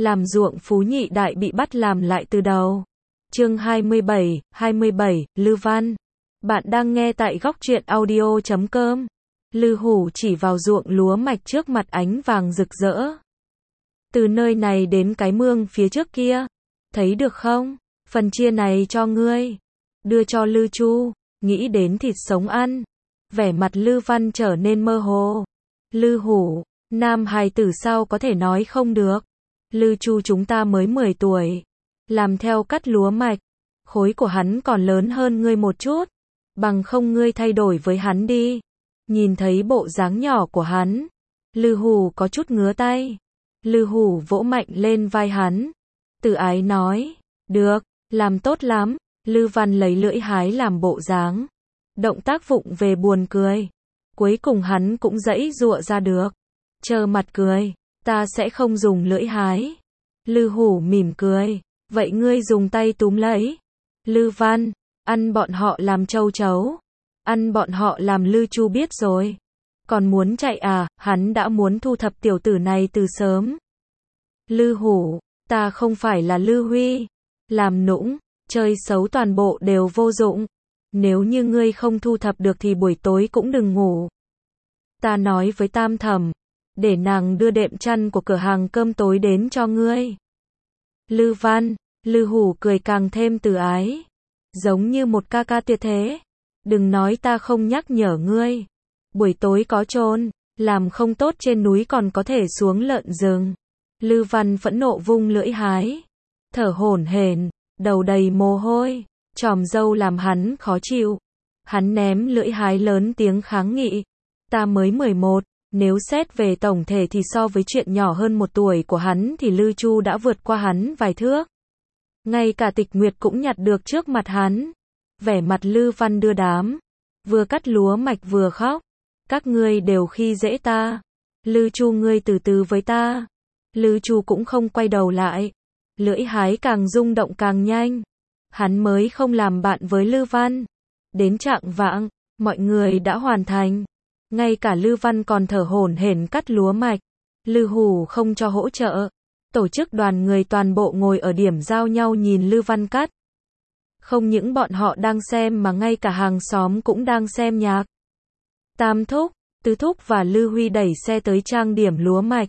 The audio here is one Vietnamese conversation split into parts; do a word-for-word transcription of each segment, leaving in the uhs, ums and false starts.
làm ruộng Phú Nhị Đại bị bắt làm lại từ đầu. Chương hai mươi bảy, hai mươi bảy, Lư Văn. Bạn đang nghe tại góc truyện audio chấm com. Lư Hủ chỉ vào ruộng lúa mạch trước mặt ánh vàng rực rỡ. Từ nơi này đến cái mương phía trước kia, thấy được không? Phần chia này cho ngươi, đưa cho Lư Chu, nghĩ đến thịt sống ăn. Vẻ mặt Lư Văn trở nên mơ hồ. Lư Hủ, nam hài tử sao có thể nói không được? Lư Chu chúng ta mới mười tuổi, làm theo cắt lúa mạch, khối của hắn còn lớn hơn ngươi một chút, bằng không ngươi thay đổi với hắn đi. Nhìn thấy bộ dáng nhỏ của hắn, Lư Hủ có chút ngứa tay. Lư Hủ vỗ mạnh lên vai hắn, từ ái nói, được, làm tốt lắm. Lư Văn lấy lưỡi hái làm bộ dáng, động tác vụng về buồn cười. Cuối cùng hắn cũng giãy giụa ra được, trơ mặt cười, ta sẽ không dùng lưỡi hái. Lư Hủ mỉm cười, vậy ngươi dùng tay túm lấy. Lư Văn, ăn bọn họ làm châu chấu, ăn bọn họ làm Lư Chu biết rồi. Còn muốn chạy à? Hắn đã muốn thu thập tiểu tử này từ sớm. Lư Hủ, ta không phải là Lư Huy, làm nũng, chơi xấu toàn bộ đều vô dụng. Nếu như ngươi không thu thập được thì buổi tối cũng đừng ngủ. Ta nói với Tam Thẩm, để nàng đưa đệm chăn của cửa hàng cơm tối đến cho ngươi. Lư Văn, Lư Hủ cười càng thêm từ ái, giống như một ca ca tuyệt thế. Đừng nói ta không nhắc nhở ngươi, buổi tối có trôn, làm không tốt trên núi còn có thể xuống lợn rừng. Lư Văn phẫn nộ vung lưỡi hái, thở hổn hển, đầu đầy mồ hôi, chòm râu làm hắn khó chịu. Hắn ném lưỡi hái lớn tiếng kháng nghị, ta mới mười một, nếu xét về tổng thể thì so với chuyện nhỏ hơn một tuổi của hắn thì Lư Chu đã vượt qua hắn vài thước. Ngay cả Tịch Nguyệt cũng nhặt được trước mặt hắn. Vẻ mặt Lư Văn đưa đám, vừa cắt lúa mạch vừa khóc, các ngươi đều khi dễ ta. Lư Chu ngươi từ từ với ta. Lư Chu cũng không quay đầu lại, lưỡi hái càng rung động càng nhanh. Hắn mới không làm bạn với Lư Văn. Đến trạng vạng, mọi người đã hoàn thành. Ngay cả Lư Văn còn thở hổn hển cắt lúa mạch. Lư Hủ không cho hỗ trợ. Tổ chức đoàn người toàn bộ ngồi ở điểm giao nhau nhìn Lư Văn cắt. Không những bọn họ đang xem mà ngay cả hàng xóm cũng đang xem nhạc. Tam Thúc, Tứ Thúc và Lư Huy đẩy xe tới trang điểm lúa mạch.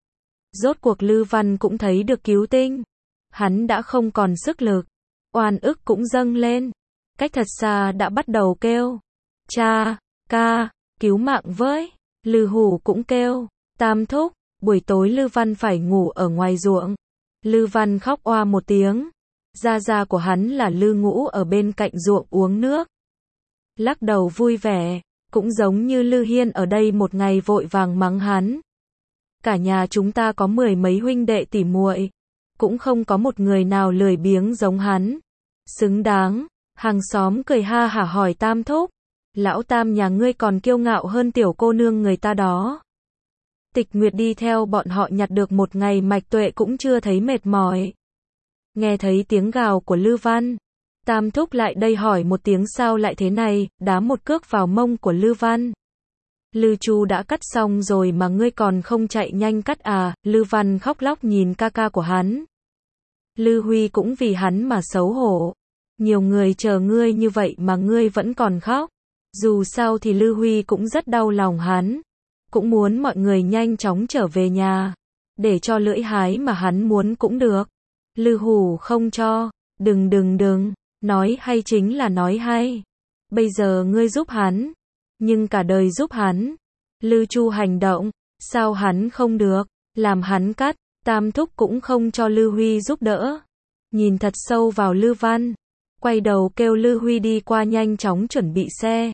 Rốt cuộc Lư Văn cũng thấy được cứu tinh. Hắn đã không còn sức lực. Oan ức cũng dâng lên. Cách thật xa đã bắt đầu kêu. Cha, ca, cứu mạng với. Lư Hủ cũng kêu. Tam Thúc, buổi tối Lư Văn phải ngủ ở ngoài ruộng. Lư Văn khóc oa một tiếng. Gia gia của hắn là Lư Ngũ ở bên cạnh ruộng uống nước, lắc đầu vui vẻ, cũng giống như Lư Hiên ở đây một ngày vội vàng mắng hắn. Cả nhà chúng ta có mười mấy huynh đệ tỉ muội, cũng không có một người nào lười biếng giống hắn. Xứng đáng. Hàng xóm cười ha hả hỏi Tam Thúc, lão Tam nhà ngươi còn kiêu ngạo hơn tiểu cô nương người ta đó. Tịch Nguyệt đi theo bọn họ nhặt được một ngày mạch tuệ cũng chưa thấy mệt mỏi. Nghe thấy tiếng gào của Lư Văn, Tam Thúc lại đây hỏi một tiếng sao lại thế này, đá một cước vào mông của Lư Văn. Lư Chu đã cắt xong rồi mà ngươi còn không chạy nhanh cắt à? Lư Văn khóc lóc nhìn ca ca của hắn. Lư Huy cũng vì hắn mà xấu hổ. Nhiều người chờ ngươi như vậy mà ngươi vẫn còn khóc. Dù sao thì Lư Huy cũng rất đau lòng hắn, cũng muốn mọi người nhanh chóng trở về nhà, để cho lưỡi hái mà hắn muốn cũng được. Lư Hủ không cho, đừng đừng đừng, nói hay chính là nói hay. Bây giờ ngươi giúp hắn, nhưng cả đời giúp hắn. Lư Chu hành động, sao hắn không được, làm hắn cắt. Tam Thúc cũng không cho Lư Huy giúp đỡ. Nhìn thật sâu vào Lư Văn, quay đầu kêu Lư Huy đi qua nhanh chóng chuẩn bị xe.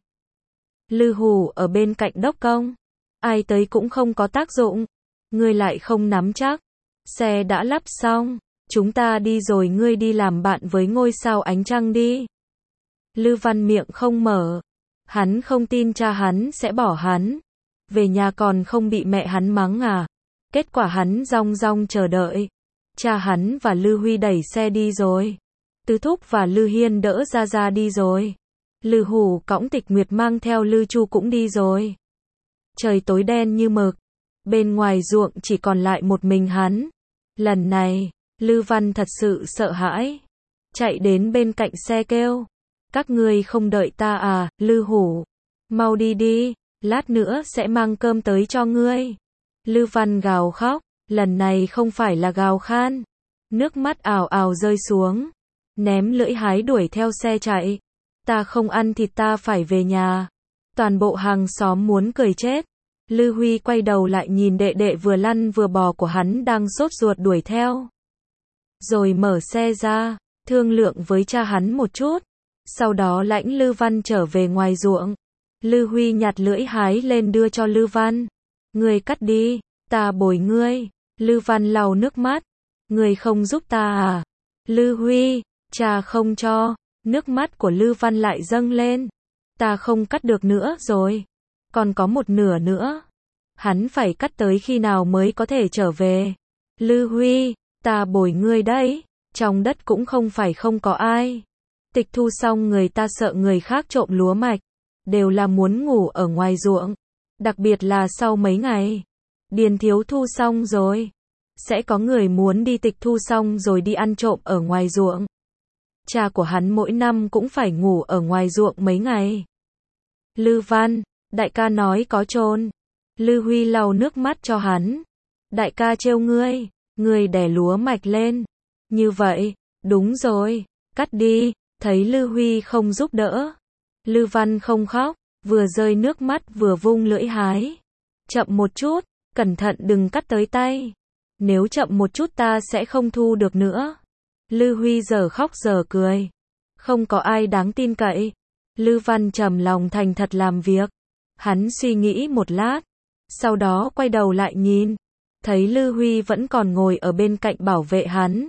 Lư Hủ ở bên cạnh đốc công, ai tới cũng không có tác dụng, ngươi lại không nắm chắc. Xe đã lắp xong, chúng ta đi rồi, ngươi đi làm bạn với ngôi sao ánh trăng đi. Lư Văn miệng không mở, hắn không tin cha hắn sẽ bỏ hắn, về nhà còn không bị mẹ hắn mắng à. Kết quả hắn rong rong chờ đợi, cha hắn và Lư Huy đẩy xe đi rồi, Tứ Thúc và Lư Hiên đỡ ra ra đi rồi, Lư Hủ cõng Tịch Nguyệt mang theo Lư Chu cũng đi rồi. Trời tối đen như mực, bên ngoài ruộng chỉ còn lại một mình hắn. Lần này, Lư Văn thật sự sợ hãi. Chạy đến bên cạnh xe kêu. Các ngươi không đợi ta à, Lư Hủ. Mau đi đi, lát nữa sẽ mang cơm tới cho ngươi. Lư Văn gào khóc, lần này không phải là gào khan. Nước mắt ào ào rơi xuống. Ném lưỡi hái đuổi theo xe chạy. Ta không ăn thịt, ta phải về nhà. Toàn bộ hàng xóm muốn cười chết. Lư Huy quay đầu lại nhìn đệ đệ vừa lăn vừa bò của hắn đang sốt ruột đuổi theo. Rồi mở xe ra, thương lượng với cha hắn một chút. Sau đó lãnh Lư Văn trở về ngoài ruộng. Lư Huy nhặt lưỡi hái lên đưa cho Lư Văn. Ngươi cắt đi, ta bồi ngươi. Lư Văn lau nước mắt. Ngươi không giúp ta à? Lư Huy, cha không cho. Nước mắt của Lư Văn lại dâng lên. Ta không cắt được nữa rồi. Còn có một nửa nữa. Hắn phải cắt tới khi nào mới có thể trở về? Lư Huy, ta bồi ngươi đấy. Trong đất cũng không phải không có ai. Tịch thu xong người ta sợ người khác trộm lúa mạch. Đều là muốn ngủ ở ngoài ruộng. Đặc biệt là sau mấy ngày. Điền thiếu thu xong rồi. Sẽ có người muốn đi tịch thu xong rồi đi ăn trộm ở ngoài ruộng. Cha của hắn mỗi năm cũng phải ngủ ở ngoài ruộng mấy ngày. Lư Văn, đại ca nói có trôn. Lư Huy lau nước mắt cho hắn. Đại ca trêu ngươi, ngươi đẻ lúa mạch lên. Như vậy, đúng rồi, cắt đi. Thấy Lư Huy không giúp đỡ. Lư Văn không khóc, vừa rơi nước mắt vừa vung lưỡi hái. Chậm một chút, cẩn thận đừng cắt tới tay. Nếu chậm một chút ta sẽ không thu được nữa. Lư Huy giờ khóc giờ cười. Không có ai đáng tin cậy. Lư Văn trầm lòng thành thật làm việc. Hắn suy nghĩ một lát. Sau đó quay đầu lại nhìn. Thấy Lư Huy vẫn còn ngồi ở bên cạnh bảo vệ hắn.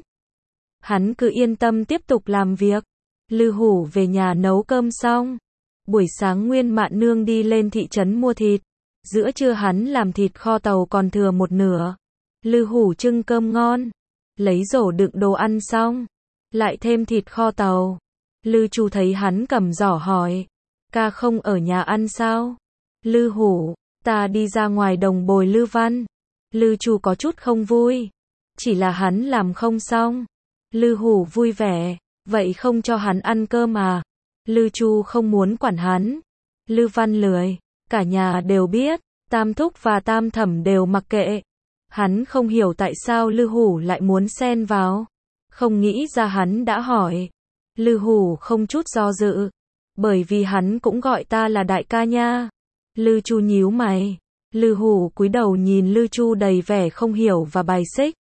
Hắn cứ yên tâm tiếp tục làm việc. Lư Hủ về nhà nấu cơm xong. Buổi sáng Nguyên Mạn Nương đi lên thị trấn mua thịt. Giữa trưa hắn làm thịt kho tàu còn thừa một nửa. Lư Hủ trưng cơm ngon. Lấy rổ đựng đồ ăn xong. Lại thêm thịt kho tàu. Lư Chu thấy hắn cầm giỏ hỏi. Ca không ở nhà ăn sao? Lư Hủ, ta đi ra ngoài đồng bồi Lư Văn. Lư Chu có chút không vui. Chỉ là hắn làm không xong. Lư Hủ vui vẻ. Vậy không cho hắn ăn cơm à? Lư Chu không muốn quản hắn. Lư Văn lười. Cả nhà đều biết. Tam thúc và tam thẩm đều mặc kệ. Hắn không hiểu tại sao Lư Hủ lại muốn xen vào. Không nghĩ ra hắn đã hỏi. Lư Hủ không chút do dự. Bởi vì hắn cũng gọi ta là đại ca nha. Lư Chu nhíu mày. Lư Hủ cúi đầu nhìn Lư Chu đầy vẻ không hiểu và bài xích.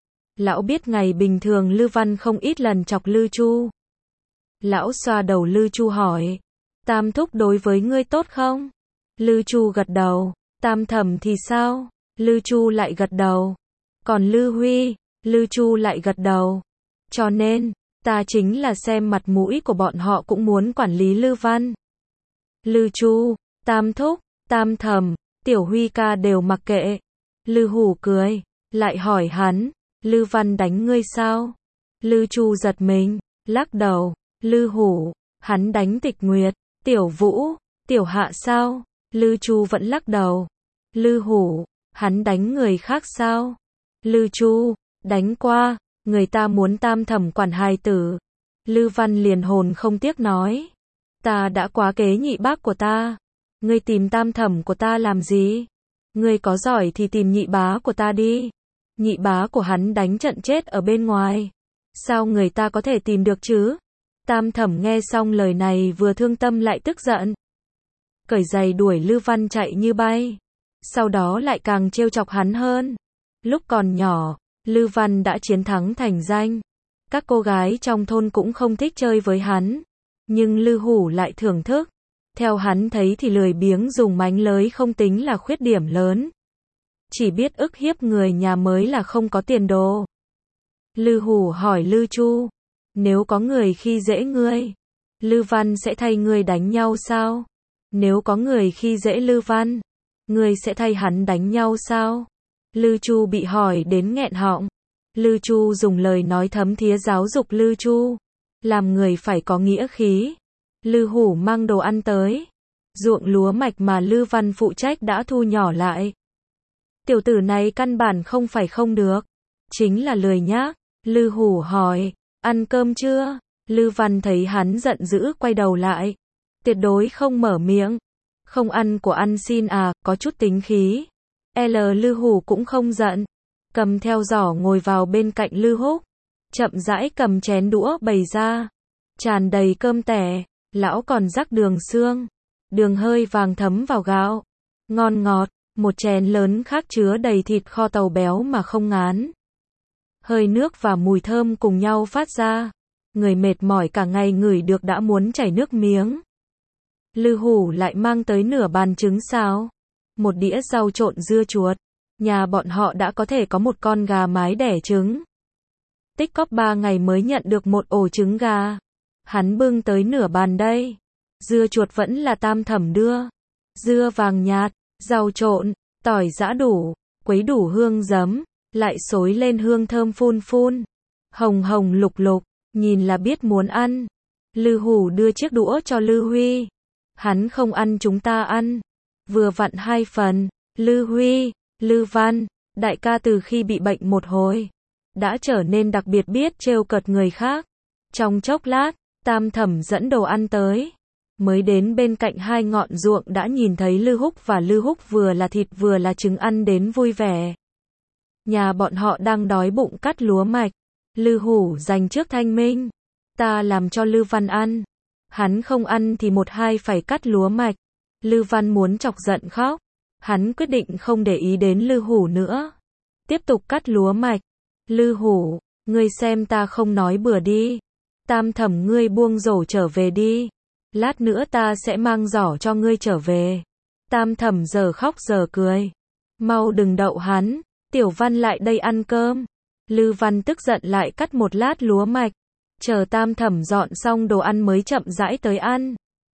Lão biết ngày bình thường Lư Văn không ít lần chọc Lư Chu. Lão xoa đầu Lư Chu hỏi. Tam thúc đối với ngươi tốt không? Lư Chu gật đầu. Tam thẩm thì sao? Lư Chu lại gật đầu. Còn Lư Huy? Lư Chu lại gật đầu. Cho nên, ta chính là xem mặt mũi của bọn họ cũng muốn quản lý Lư Văn. Lư Chu, Tam thúc, Tam thẩm, Tiểu Huy ca đều mặc kệ. Lư Hủ cười. Lại hỏi hắn. Lư Văn đánh ngươi sao? Lư Chu giật mình. Lắc đầu. Lư Hủ, hắn đánh Tịch Nguyệt, Tiểu Vũ, Tiểu Hạ sao? Lư Chu vẫn lắc đầu. Lư Hủ, hắn đánh người khác sao? Lư Chu, đánh qua, người ta muốn tam thẩm quản hài tử. Lư Văn liền hồn không tiếc nói. Ta đã quá kế nhị bác của ta. Ngươi tìm tam thẩm của ta làm gì? Ngươi có giỏi thì tìm nhị bá của ta đi. Nhị bá của hắn đánh trận chết ở bên ngoài. Sao người ta có thể tìm được chứ? Tam thẩm nghe xong lời này vừa thương tâm lại tức giận. Cởi giày đuổi Lư Văn chạy như bay. Sau đó lại càng trêu chọc hắn hơn. Lúc còn nhỏ, Lư Văn đã chiến thắng thành danh. Các cô gái trong thôn cũng không thích chơi với hắn. Nhưng Lư Hủ lại thưởng thức. Theo hắn thấy thì lười biếng dùng mánh lới không tính là khuyết điểm lớn. Chỉ biết ức hiếp người nhà mới là không có tiền đồ. Lư Hủ hỏi Lư Chu. Nếu có người khi dễ ngươi, Lư Văn sẽ thay ngươi đánh nhau sao? Nếu có người khi dễ Lư Văn, ngươi sẽ thay hắn đánh nhau sao? Lư Chu bị hỏi đến nghẹn họng. Lư Chu dùng lời nói thấm thía giáo dục Lư Chu. Làm người phải có nghĩa khí. Lư Hủ mang đồ ăn tới. Ruộng lúa mạch mà Lư Văn phụ trách đã thu nhỏ lại. Tiểu tử này căn bản không phải không được. chính là lười nhác. Lư Hủ hỏi, ăn cơm chưa? Lư Văn thấy hắn giận dữ quay đầu lại. Tuyệt đối không mở miệng. Không ăn của ăn xin à, có chút tính khí. L Lư Hủ cũng không giận. Cầm theo giỏ ngồi vào bên cạnh Lư Húc. Chậm rãi cầm chén đũa bày ra. Tràn đầy cơm tẻ. Lão còn rắc đường xương. Đường hơi vàng thấm vào gạo. Ngon ngọt. Một chén lớn khác chứa đầy thịt kho tàu béo mà không ngán. Hơi nước và mùi thơm cùng nhau phát ra. Người mệt mỏi cả ngày ngửi được đã muốn chảy nước miếng. Lư Hủ lại mang tới nửa bàn trứng xào. Một đĩa rau trộn dưa chuột. Nhà bọn họ đã có thể có một con gà mái đẻ trứng. Tích cóp ba ngày mới nhận được một ổ trứng gà. Hắn bưng tới nửa bàn đây. Dưa chuột vẫn là Tam Thẩm đưa. Dưa vàng nhạt, rau trộn, tỏi giã đủ, quấy đủ hương giấm, lại xối lên hương thơm phun phun. Hồng hồng lục lục, nhìn là biết muốn ăn. Lư Hủ đưa chiếc đũa cho Lư Huy. Hắn không ăn chúng ta ăn. Vừa vặn hai phần. Lư Huy, Lư Văn, đại ca từ khi bị bệnh một hồi, đã trở nên đặc biệt biết trêu cợt người khác. Trong chốc lát, Tam Thẩm dẫn đồ ăn tới. Mới đến bên cạnh hai ngọn ruộng đã nhìn thấy Lư Húc và Lư Húc vừa là thịt vừa là trứng ăn đến vui vẻ. Nhà bọn họ đang đói bụng cắt lúa mạch. Lư Hủ dành trước thanh minh. Ta làm cho Lư Văn ăn. Hắn không ăn thì một hai phải cắt lúa mạch. Lư Văn muốn chọc giận khóc. Hắn quyết định không để ý đến Lư Hủ nữa. Tiếp tục cắt lúa mạch. Lư Hủ, ngươi xem ta không nói bừa đi. Tam Thẩm ngươi buông rổ trở về đi. Lát nữa ta sẽ mang giỏ cho ngươi trở về. Tam Thẩm giờ khóc giờ cười. Mau đừng đậu hắn. Tiểu Văn lại đây ăn cơm. Lư Văn tức giận lại cắt một lát lúa mạch. Chờ Tam Thẩm dọn xong đồ ăn mới chậm rãi tới ăn.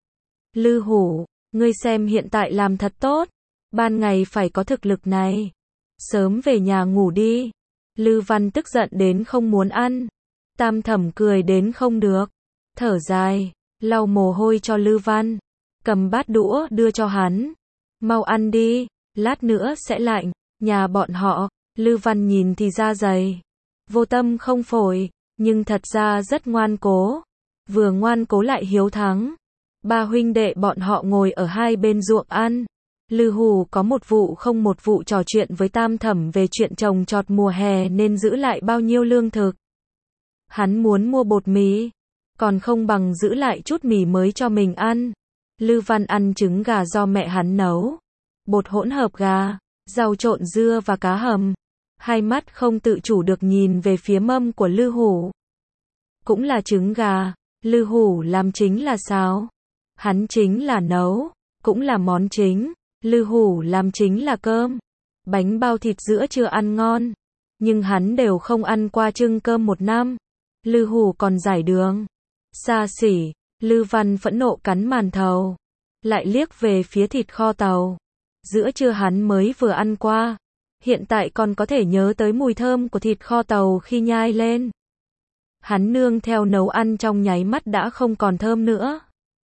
Lư Hủ, ngươi xem hiện tại làm thật tốt. Ban ngày phải có thực lực này. Sớm về nhà ngủ đi. Lư Văn tức giận đến không muốn ăn. Tam Thẩm cười đến không được. Thở dài, lau mồ hôi cho Lư Văn. Cầm bát đũa đưa cho hắn. Mau ăn đi, lát nữa sẽ lạnh. Nhà bọn họ, Lư Văn nhìn thì da dày. Vô tâm không phổi, nhưng thật ra rất ngoan cố. Vừa ngoan cố lại hiếu thắng. Ba huynh đệ bọn họ ngồi ở hai bên ruộng ăn. Lư Hủ có một vụ không một vụ trò chuyện với Tam Thẩm về chuyện trồng trọt mùa hè nên giữ lại bao nhiêu lương thực. Hắn muốn mua bột mì, còn không bằng giữ lại chút mì mới cho mình ăn. Lư Văn ăn trứng gà do mẹ hắn nấu. Bột hỗn hợp gà, rau trộn dưa và cá hầm. Hai mắt không tự chủ được nhìn về phía mâm của Lư Hủ. Cũng là trứng gà, Lư Hủ làm chính là xào. Hắn chính là nấu, cũng là món chính. Lư Hủ làm chính là cơm. Bánh bao thịt giữa chưa ăn ngon. Nhưng hắn đều không ăn qua trưng cơm một năm. Lư Hủ còn giải đường. Xa xỉ, Lư Văn phẫn nộ cắn màn thầu. Lại liếc về phía thịt kho tàu. Giữa trưa hắn mới vừa ăn qua. Hiện tại còn có thể nhớ tới mùi thơm của thịt kho tàu khi nhai lên. Hắn nương theo nấu ăn trong nháy mắt đã không còn thơm nữa.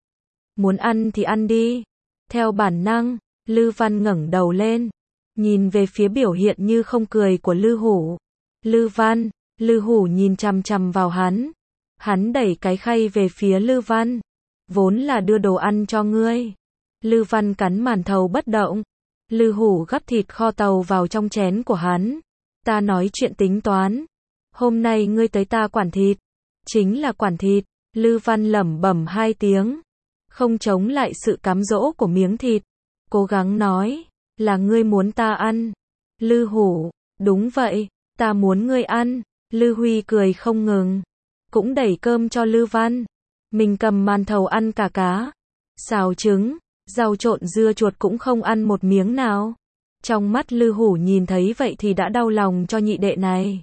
Muốn ăn thì ăn đi. Theo bản năng, Lư Văn ngẩng đầu lên. Nhìn về phía biểu hiện như không cười của Lư Hủ. Lư Văn, Lư Hủ nhìn chằm chằm vào hắn. Hắn đẩy cái khay về phía Lư Văn. Vốn là đưa đồ ăn cho ngươi. Lư Văn cắn màn thầu bất động. Lư Hủ gắp thịt kho tàu vào trong chén của hắn. Ta nói chuyện tính toán. Hôm nay ngươi tới ta quản thịt. Chính là quản thịt. Lư Văn lẩm bẩm hai tiếng. Không chống lại sự cám dỗ của miếng thịt. Cố gắng nói. Là ngươi muốn ta ăn. Lư Hủ. Đúng vậy. Ta muốn ngươi ăn. Lư Huy cười không ngừng. Cũng đẩy cơm cho Lư Văn. Mình cầm màn thầu ăn cả cá. Xào trứng. Rau trộn dưa chuột cũng không ăn một miếng nào. Trong mắt Lư Hủ nhìn thấy vậy thì đã đau lòng cho nhị đệ này.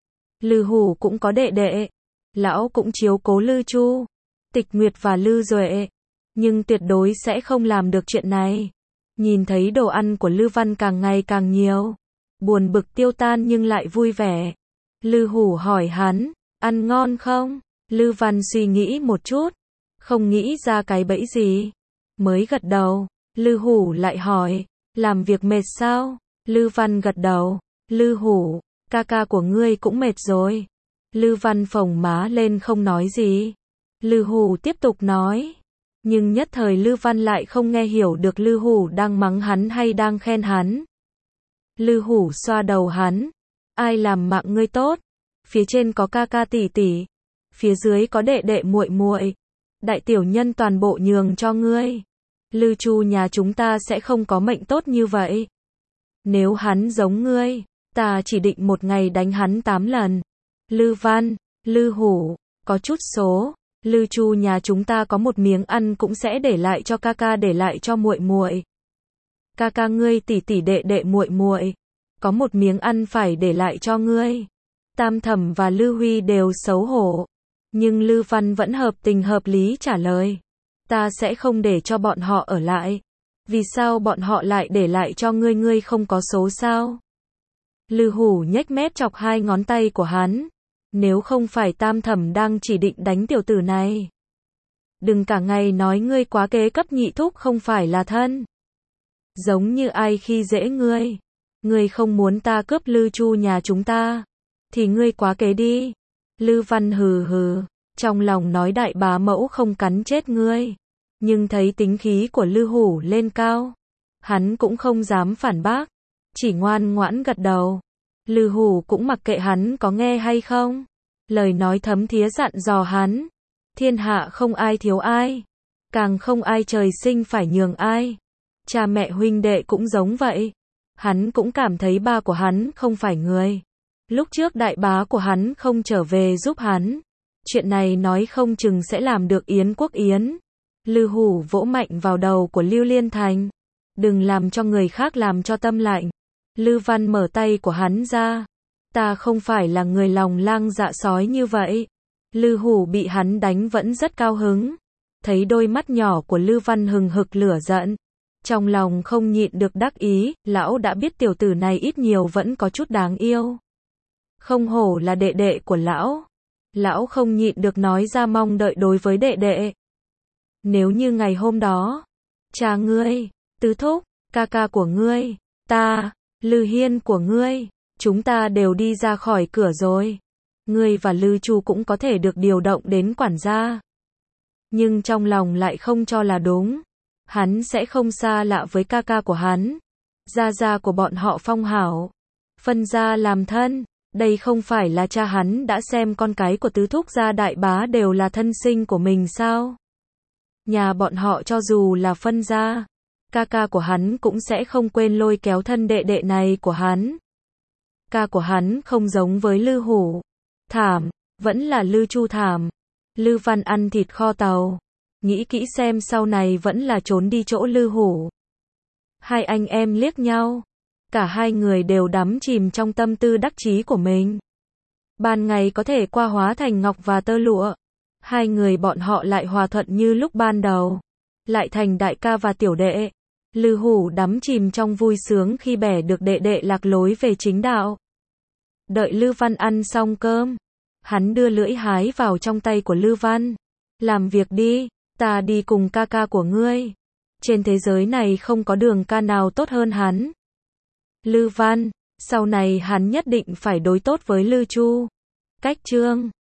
Lư Hủ cũng có đệ đệ. Lão cũng chiếu cố Lư Chu, Tịch Nguyệt và Lư Duệ. Nhưng tuyệt đối sẽ không làm được chuyện này. Nhìn thấy đồ ăn của Lư Văn càng ngày càng nhiều. Buồn bực tiêu tan nhưng lại vui vẻ. Lư Hủ hỏi hắn, ăn ngon không? Lư Văn suy nghĩ một chút. Không nghĩ ra cái bẫy gì. Mới gật đầu. Lư Hủ lại hỏi, làm việc mệt sao? Lư Văn gật đầu. Lư Hủ, ca ca của ngươi cũng mệt rồi. Lư Văn phồng má lên không nói gì. Lư Hủ tiếp tục nói. Nhưng nhất thời Lư Văn lại không nghe hiểu được Lư Hủ đang mắng hắn hay đang khen hắn. Lư Hủ xoa đầu hắn. Ai làm mạng ngươi tốt? Phía trên có ca ca tỷ tỷ, phía dưới có đệ đệ muội muội. Đại tiểu nhân toàn bộ nhường cho ngươi. Lư Chu nhà chúng ta sẽ không có mệnh tốt như vậy. Nếu hắn giống ngươi, ta chỉ định một ngày đánh hắn tám lần. Lư Văn, Lư Hủ, có chút số. Lư Chu nhà chúng ta có một miếng ăn cũng sẽ để lại cho ca ca, để lại cho muội muội. Ca ca ngươi tỷ tỷ đệ đệ muội muội, có một miếng ăn phải để lại cho ngươi. Tam Thẩm và Lư Huy đều xấu hổ, nhưng Lư Văn vẫn hợp tình hợp lý trả lời. Ta sẽ không để cho bọn họ ở lại. Vì sao bọn họ lại để lại cho ngươi, ngươi không có số sao? Lư Hủ nhếch mép chọc hai ngón tay của hắn. Nếu không phải Tam Thẩm đang chỉ định đánh tiểu tử này. Đừng cả ngày nói ngươi quá kế cấp, nhị thúc không phải là thân. Giống như ai khi dễ ngươi. Ngươi không muốn ta cướp Lư Chu nhà chúng ta, thì ngươi quá kế đi. Lư Văn hừ hừ, trong lòng nói đại bá mẫu không cắn chết ngươi. Nhưng thấy tính khí của Lư Hủ lên cao, hắn cũng không dám phản bác, chỉ ngoan ngoãn gật đầu. Lư Hủ cũng mặc kệ hắn có nghe hay không. Lời nói thấm thía dặn dò hắn. Thiên hạ không ai thiếu ai, càng không ai trời sinh phải nhường ai. Cha mẹ huynh đệ cũng giống vậy. Hắn cũng cảm thấy ba của hắn không phải người. Lúc trước đại bá của hắn không trở về giúp hắn. Chuyện này nói không chừng sẽ làm được Yến quốc Yến. Lư Hủ vỗ mạnh vào đầu của Lưu Liên Thành. Đừng làm cho người khác làm cho tâm lạnh. Lư Văn mở tay của hắn ra. Ta không phải là người lòng lang dạ sói như vậy. Lư Hủ bị hắn đánh vẫn rất cao hứng. Thấy đôi mắt nhỏ của Lư Văn hừng hực lửa giận, trong lòng không nhịn được đắc ý. Lão đã biết tiểu tử này ít nhiều vẫn có chút đáng yêu. Không hổ là đệ đệ của lão. Lão không nhịn được nói ra mong đợi đối với đệ đệ. Nếu như ngày hôm đó, cha ngươi, tứ thúc, ca ca của ngươi, ta, Lư Hiên của ngươi, chúng ta đều đi ra khỏi cửa rồi, ngươi và Lư Chu cũng có thể được điều động đến quản gia. Nhưng trong lòng lại không cho là đúng. Hắn sẽ không xa lạ với ca ca của hắn. Gia gia của bọn họ Phong Hảo, phân gia làm thân. Đây không phải là cha hắn đã xem con cái của tứ thúc gia đại bá đều là thân sinh của mình sao? Nhà bọn họ cho dù là phân gia, ca ca của hắn cũng sẽ không quên lôi kéo thân đệ đệ này của hắn. Ca của hắn không giống với Lư Hủ. Thảm, vẫn là Lư Chu thảm. Lư Văn ăn thịt kho tàu, nghĩ kỹ xem sau này vẫn là trốn đi chỗ Lư Hủ. Hai anh em liếc nhau. Cả hai người đều đắm chìm trong tâm tư đắc chí của mình. Ban ngày có thể qua hóa thành ngọc và tơ lụa. Hai người bọn họ lại hòa thuận như lúc ban đầu. Lại thành đại ca và tiểu đệ. Lư Hủ đắm chìm trong vui sướng khi bẻ được đệ đệ lạc lối về chính đạo. Đợi Lư Văn ăn xong cơm, hắn đưa lưỡi hái vào trong tay của Lư Văn. Làm việc đi, ta đi cùng ca ca của ngươi. Trên thế giới này không có đường ca nào tốt hơn hắn. Lư Văn, sau này hắn nhất định phải đối tốt với Lư Chu. Cách chương